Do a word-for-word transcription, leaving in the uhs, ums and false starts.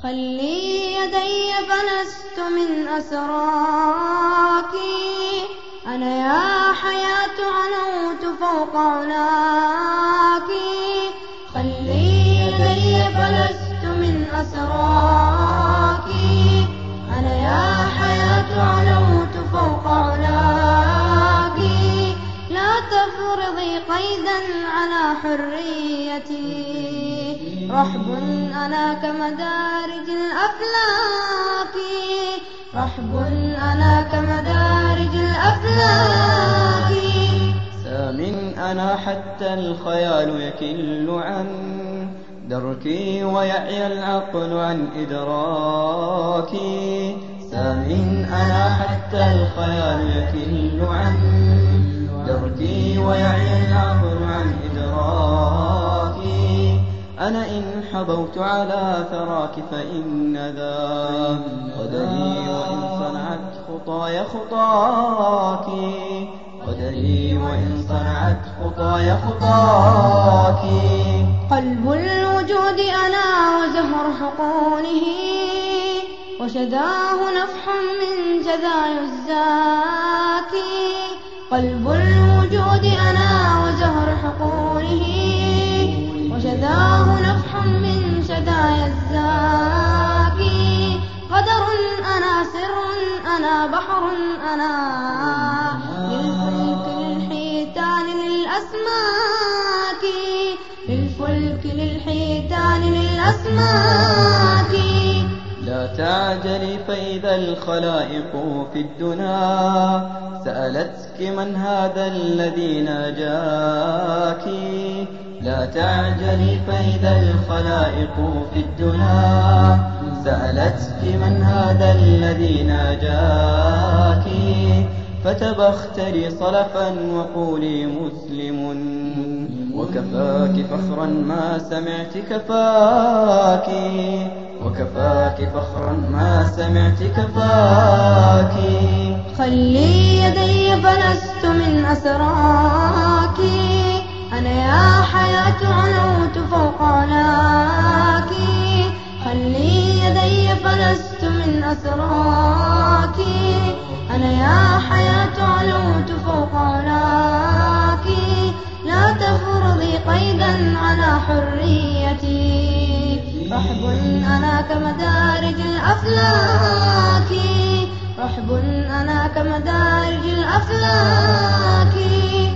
خلي يدي فلست من أسراك، أنا يا حياة علوت فوق علاك. خلي يدي فلست من أسراك، أنا يا حياة علوت فوق علاك. لا تفرضي قيدا على حريتي، رحب أنا كمدارج الأفلاك، رحب أنا كمدارج الأفلاك. سام أنا حتى الخيال يكل عن دركي ويعي العقل عن إدراكي. سام أنا حتى الخيال يكل عن دركي ويعي العقل عن إدراكي. أنا إن حبوت على ثراك فإن ذا قدري، وإن صنعت خطاي خطاك قدري، وإن صنعت خطاي خطاك. قلب الوجود أنا وزهر حقونه، وشداه نفح من شذاي الزاكي. قلب الوجود أنا وزهر حقونه، وشذاه نفح من شذاي الزاكي. قدر أنا سر أنا بحر أنا، للفلك للحيتان للأسماك، للفلك للحيتان للأسماك. لا تعجلي فإذا الخلائق في الدنا سألتك من هذا الذي ناجاك. لا تعجلي فإذا الخلائق في الدنا سألتك من هذا الذي ناجاك. فتبختري صلفا وقولي مسلم، وكفاك فخرا ما سمعت كفاك، وكفاك فخرا ما سمعت كفاك. خلي يدي فلست من أسراك، أنا يا حياة علوت فوق علاك. خلي يدي فلست من أسراك، أنا يا حياة علوت فوق علاك. لا تفرضي قيدا على حريتي، رحب أنا كمدارج الأفلاك، رحب أنا كمدارج الأفلاك.